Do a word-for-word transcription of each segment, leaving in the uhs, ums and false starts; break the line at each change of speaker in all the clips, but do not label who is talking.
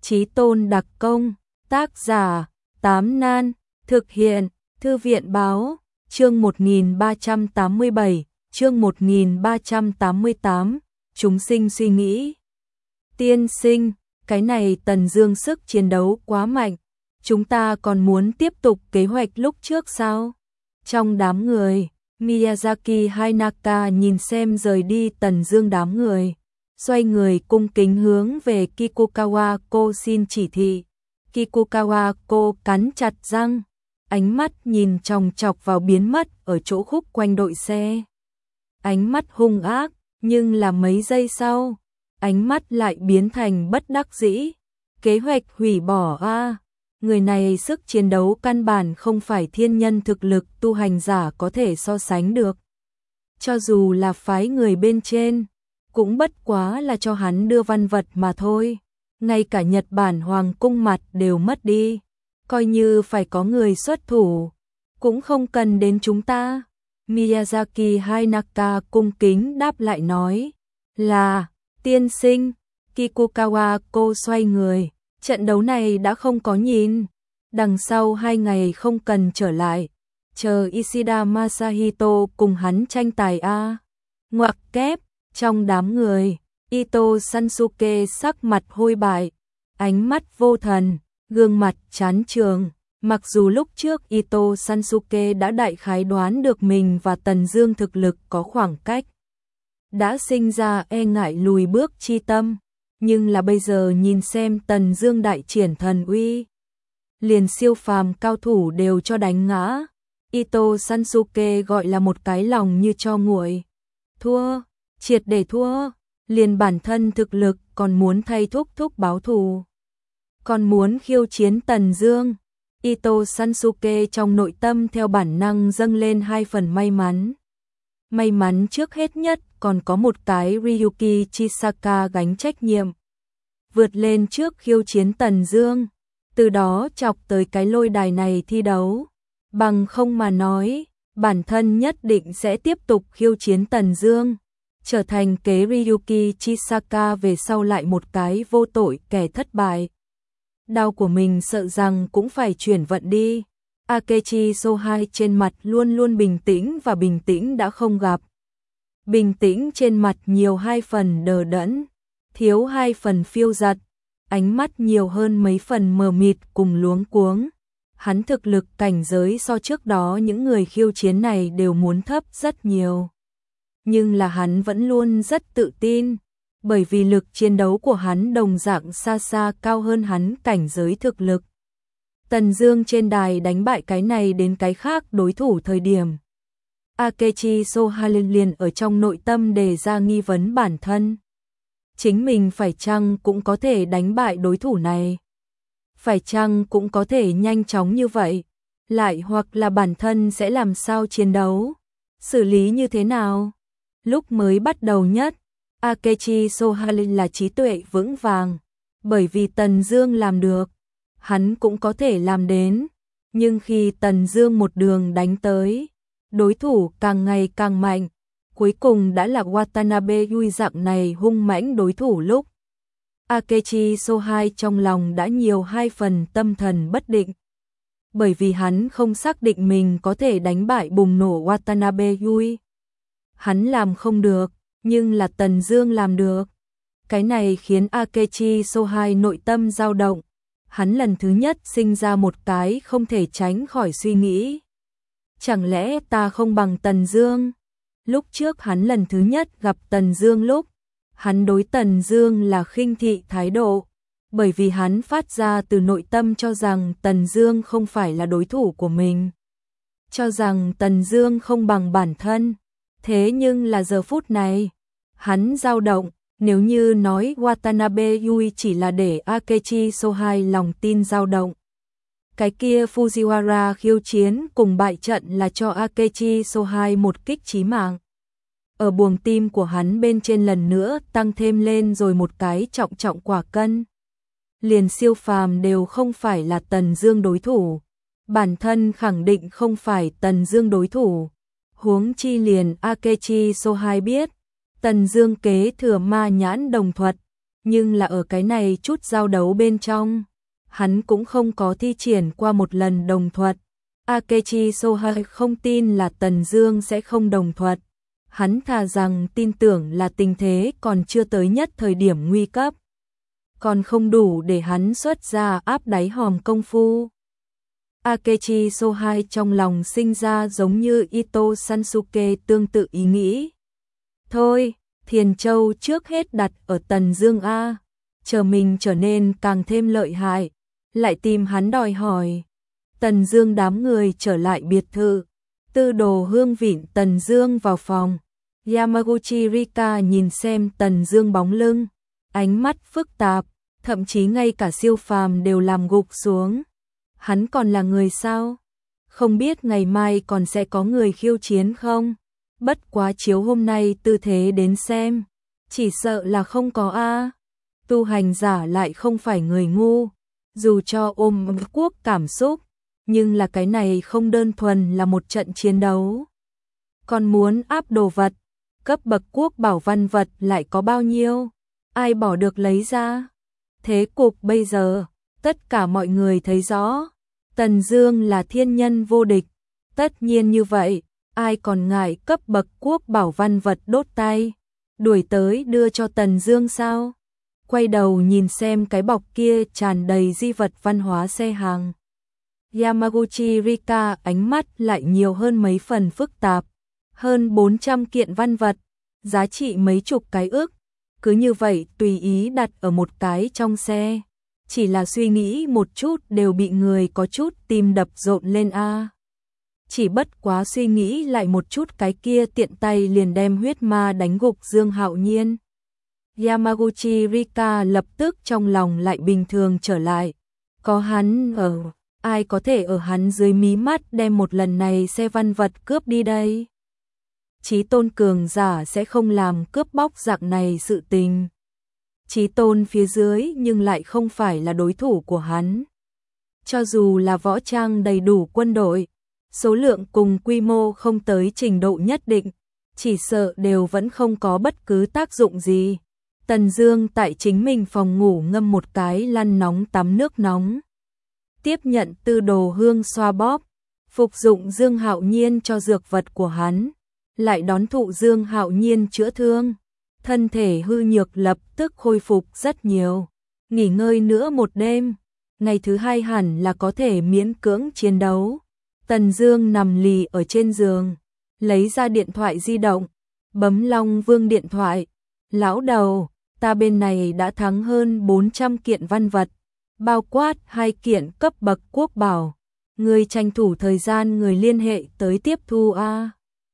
Chí tôn đặc công, tác giả, Tám Nan, thực hiện, Thư viện báo, chương một nghìn ba trăm tám mươi bảy, chương một nghìn ba trăm tám mươi tám, chúng sinh suy nghĩ. Tiên sinh, cái này Tần Dương sức chiến đấu quá mạnh, chúng ta còn muốn tiếp tục kế hoạch lúc trước sao? Trong đám người, Miyazaki Hainaka nhìn xem rời đi Tần Dương đám người, xoay người cung kính hướng về Kikukawa cô xin chỉ thị. Kikukawa cô cắn chặt răng, ánh mắt nhìn chòng chọc vào biến mất ở chỗ khúc quanh đội xe. Ánh mắt hung ác, nhưng là mấy giây sau, ánh mắt lại biến thành bất đắc dĩ. Kế hoạch hủy bỏ a, à. Người này sức chiến đấu căn bản không phải thiên nhân thực lực tu hành giả có thể so sánh được. Cho dù là phái người bên trên, cũng bất quá là cho hắn đưa văn vật mà thôi. Ngay cả Nhật Bản Hoàng cung mặt đều mất đi. Coi như phải có người xuất thủ, cũng không cần đến chúng ta. Miyazaki Hainaka cung kính đáp lại nói, là, tiên sinh. Kikukawa cô xoay người, trận đấu này đã không có nhìn. Đằng sau hai ngày không cần trở lại, chờ Ishida Masahito cùng hắn tranh tài a. Ngoặc kép, trong đám người, Ito Sansuke sắc mặt hôi bại, ánh mắt vô thần, gương mặt chán trường. Mặc dù lúc trước Ito Sansuke đã đại khái đoán được mình và Tần Dương thực lực có khoảng cách, đã sinh ra e ngại lùi bước chi tâm, nhưng là bây giờ nhìn xem Tần Dương đại triển thần uy, liền siêu phàm cao thủ đều cho đánh ngã. Ito Sansuke gọi là một cái lòng như cho nguội. Thua, triệt để thua, liền bản thân thực lực còn muốn thay thúc thúc báo thù, còn muốn khiêu chiến Tần Dương. Ito Sansuke trong nội tâm theo bản năng dâng lên hai phần may mắn. May mắn trước hết nhất còn có một cái Ryuki Chisaka gánh trách nhiệm, vượt lên trước khiêu chiến Tần Dương, từ đó chọc tới cái lôi đài này thi đấu. Bằng không mà nói, bản thân nhất định sẽ tiếp tục khiêu chiến Tần Dương, trở thành kế Ryuki Chisaka về sau lại một cái vô tội kẻ thất bại. Đau của mình sợ rằng cũng phải chuyển vận đi. Akechi Sohai trên mặt luôn luôn bình tĩnh và bình tĩnh đã không gặp. Bình tĩnh trên mặt nhiều hai phần đờ đẫn, thiếu hai phần phiêu dật, ánh mắt nhiều hơn mấy phần mờ mịt cùng luống cuống. Hắn thực lực cảnh giới so trước đó những người khiêu chiến này đều muốn thấp rất nhiều. Nhưng là hắn vẫn luôn rất tự tin, bởi vì lực chiến đấu của hắn đồng dạng xa xa cao hơn hắn cảnh giới thực lực. Tần Dương trên đài đánh bại cái này đến cái khác đối thủ thời điểm, Akechi Sohai liền ở trong nội tâm đề ra nghi vấn bản thân. Chính mình phải chăng cũng có thể đánh bại đối thủ này? Phải chăng cũng có thể nhanh chóng như vậy? Lại hoặc là bản thân sẽ làm sao chiến đấu? Xử lý như thế nào? Lúc mới bắt đầu nhất, Akechi Sohai là trí tuệ vững vàng, bởi vì Tần Dương làm được, hắn cũng có thể làm đến. Nhưng khi Tần Dương một đường đánh tới, đối thủ càng ngày càng mạnh, cuối cùng đã là Watanabe Yui dạng này hung mãnh đối thủ lúc, Akechi Sohai trong lòng đã nhiều hai phần tâm thần bất định, bởi vì hắn không xác định mình có thể đánh bại bùng nổ Watanabe Yui. Hắn làm không được, nhưng là Tần Dương làm được. Cái này khiến Akechi Sohai nội tâm dao động. Hắn lần thứ nhất sinh ra một cái không thể tránh khỏi suy nghĩ. Chẳng lẽ ta không bằng Tần Dương? Lúc trước hắn lần thứ nhất gặp Tần Dương lúc, hắn đối Tần Dương là khinh thị thái độ, bởi vì hắn phát ra từ nội tâm cho rằng Tần Dương không phải là đối thủ của mình, cho rằng Tần Dương không bằng bản thân. Thế nhưng là giờ phút này, hắn dao động. Nếu như nói Watanabe Yui chỉ là để Akechi Sohai lòng tin dao động, cái kia Fujiwara khiêu chiến cùng bại trận là cho Akechi Sohai một kích chí mạng. Ở buồng tim của hắn bên trên lần nữa tăng thêm lên rồi một cái trọng trọng quả cân. Liền siêu phàm đều không phải là Tần Dương đối thủ, bản thân khẳng định không phải Tần Dương đối thủ. Huống chi liền Akechi Sohai biết, Tần Dương kế thừa ma nhãn đồng thuật, nhưng là ở cái này chút giao đấu bên trong, hắn cũng không có thi triển qua một lần đồng thuật. Akechi Sohei không tin là Tần Dương sẽ không đồng thuật, hắn thà rằng tin tưởng là tình thế còn chưa tới nhất thời điểm nguy cấp, còn không đủ để hắn xuất ra áp đáy hòm công phu. Akechi Sohei trong lòng sinh ra giống như Ito Sansuke tương tự ý nghĩ. Thôi, Thiền Châu trước hết đặt ở Tần Dương a, chờ mình trở nên càng thêm lợi hại, lại tìm hắn đòi hỏi. Tần Dương đám người trở lại biệt thự, Tư Đồ Hương vịn Tần Dương vào phòng. Yamaguchi Rika nhìn xem Tần Dương bóng lưng, ánh mắt phức tạp, thậm chí ngay cả siêu phàm đều làm gục xuống. Hắn còn là người sao? Không biết ngày mai còn sẽ có người khiêu chiến không? Bất quá chiếu hôm nay tư thế đến xem, chỉ sợ là không có a. Tu hành giả lại không phải người ngu, dù cho ôm quốc cảm xúc, nhưng là cái này không đơn thuần là một trận chiến đấu. Còn muốn áp đồ vật, cấp bậc quốc bảo văn vật lại có bao nhiêu? Ai bỏ được lấy ra? Thế cục bây giờ, tất cả mọi người thấy rõ, Tần Dương là thiên nhân vô địch, tất nhiên như vậy, ai còn ngại cấp bậc quốc bảo văn vật đốt tay, đuổi tới đưa cho Tần Dương sao? Quay đầu nhìn xem cái bọc kia tràn đầy di vật văn hóa xe hàng. Yamaguchi Rika ánh mắt lại nhiều hơn mấy phần phức tạp, hơn bốn trăm kiện văn vật, giá trị mấy chục cái ức, cứ như vậy tùy ý đặt ở một cái trong xe, chỉ là suy nghĩ một chút đều bị người có chút tim đập rộn lên a. Chỉ bất quá suy nghĩ lại một chút cái kia tiện tay liền đem huyết ma đánh gục Dương Hạo Nhiên. Yamaguchi Rika lập tức trong lòng lại bình thường trở lại, có hắn ở, ai có thể ở hắn dưới mí mắt đem một lần này xe văn vật cướp đi đây? Chí tôn cường giả sẽ không làm cướp bóc dạng này sự tình. Chí tôn phía dưới nhưng lại không phải là đối thủ của hắn. Cho dù là võ trang đầy đủ quân đội, số lượng cùng quy mô không tới trình độ nhất định, chỉ sợ đều vẫn không có bất cứ tác dụng gì. Tần Dương tại chính mình phòng ngủ ngâm một cái lăn nóng tắm nước nóng, tiếp nhận Tư Đồ Hương xoa bóp, phục dụng Dương Hạo Nhiên cho dược vật của hắn, lại đón thụ Dương Hạo Nhiên chữa thương, thân thể hư nhược lập tức khôi phục rất nhiều. Nghỉ ngơi nữa một đêm, ngày thứ hai hẳn là có thể miễn cưỡng chiến đấu. Tần Dương nằm lì ở trên giường, lấy ra điện thoại di động, bấm Long Vương điện thoại. Lão đầu, ta bên này đã thắng hơn bốn trăm kiện văn vật, bao quát hai kiện cấp bậc quốc bảo. Người tranh thủ thời gian người liên hệ tới tiếp thu a.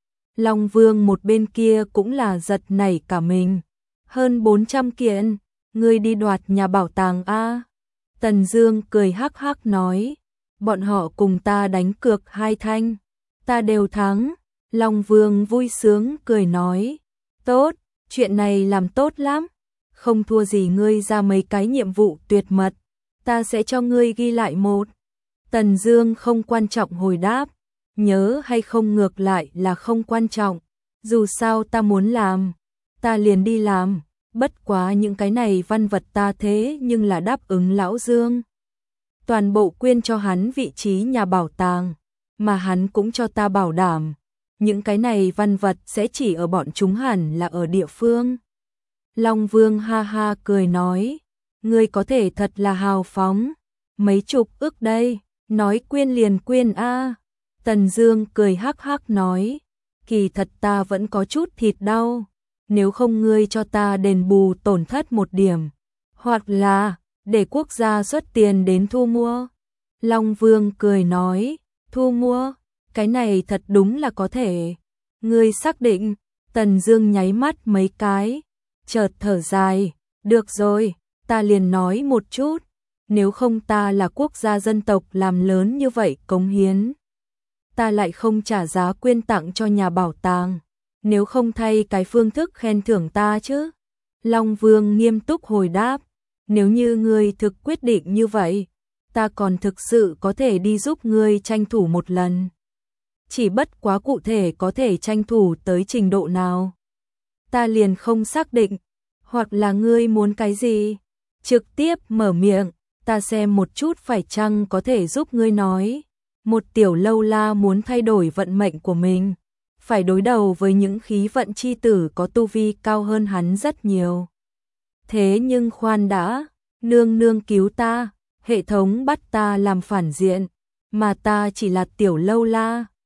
Long Vương một bên kia cũng là giật nảy cả mình. Hơn bốn trăm kiện, người đi đoạt nhà bảo tàng a. Tần Dương cười hắc hắc nói, bọn họ cùng ta đánh cược hai thanh, ta đều thắng. Long Vương vui sướng cười nói, tốt, chuyện này làm tốt lắm, không thua gì ngươi ra mấy cái nhiệm vụ tuyệt mật, ta sẽ cho ngươi ghi lại một. Tần Dương không quan trọng hồi đáp, nhớ hay không ngược lại là không quan trọng, dù sao ta muốn làm, ta liền đi làm, bất quá những cái này văn vật ta thế nhưng là đáp ứng lão Dương. Toàn bộ quyên cho hắn vị trí nhà bảo tàng, mà hắn cũng cho ta bảo đảm, những cái này văn vật sẽ chỉ ở bọn chúng hẳn là ở địa phương. Long Vương ha ha cười nói, ngươi có thể thật là hào phóng, mấy chục ức đây, nói quyên liền quyên a. Tần Dương cười hắc hắc nói, kỳ thật ta vẫn có chút thịt đau, nếu không ngươi cho ta đền bù tổn thất một điểm, hoặc là để quốc gia xuất tiền đến thu mua. Long Vương cười nói, thu mua, cái này thật đúng là có thể. Ngươi xác định? Tần Dương nháy mắt mấy cái, chợt thở dài, được rồi, ta liền nói một chút, nếu không ta là quốc gia dân tộc làm lớn như vậy cống hiến, ta lại không trả giá quyên tặng cho nhà bảo tàng, nếu không thay cái phương thức khen thưởng ta chứ. Long Vương nghiêm túc hồi đáp, nếu như ngươi thực quyết định như vậy, ta còn thực sự có thể đi giúp ngươi tranh thủ một lần. Chỉ bất quá cụ thể có thể tranh thủ tới trình độ nào, ta liền không xác định, Hoặc là ngươi muốn cái gì? Trực tiếp mở miệng, ta xem một chút phải chăng có thể giúp ngươi nói. Một tiểu lâu la muốn thay đổi vận mệnh của mình, phải đối đầu với những khí vận chi tử có tu vi cao hơn hắn rất nhiều. Thế nhưng khoan đã, nương nương cứu ta, hệ thống bắt ta làm phản diện, mà ta chỉ là tiểu lâu la,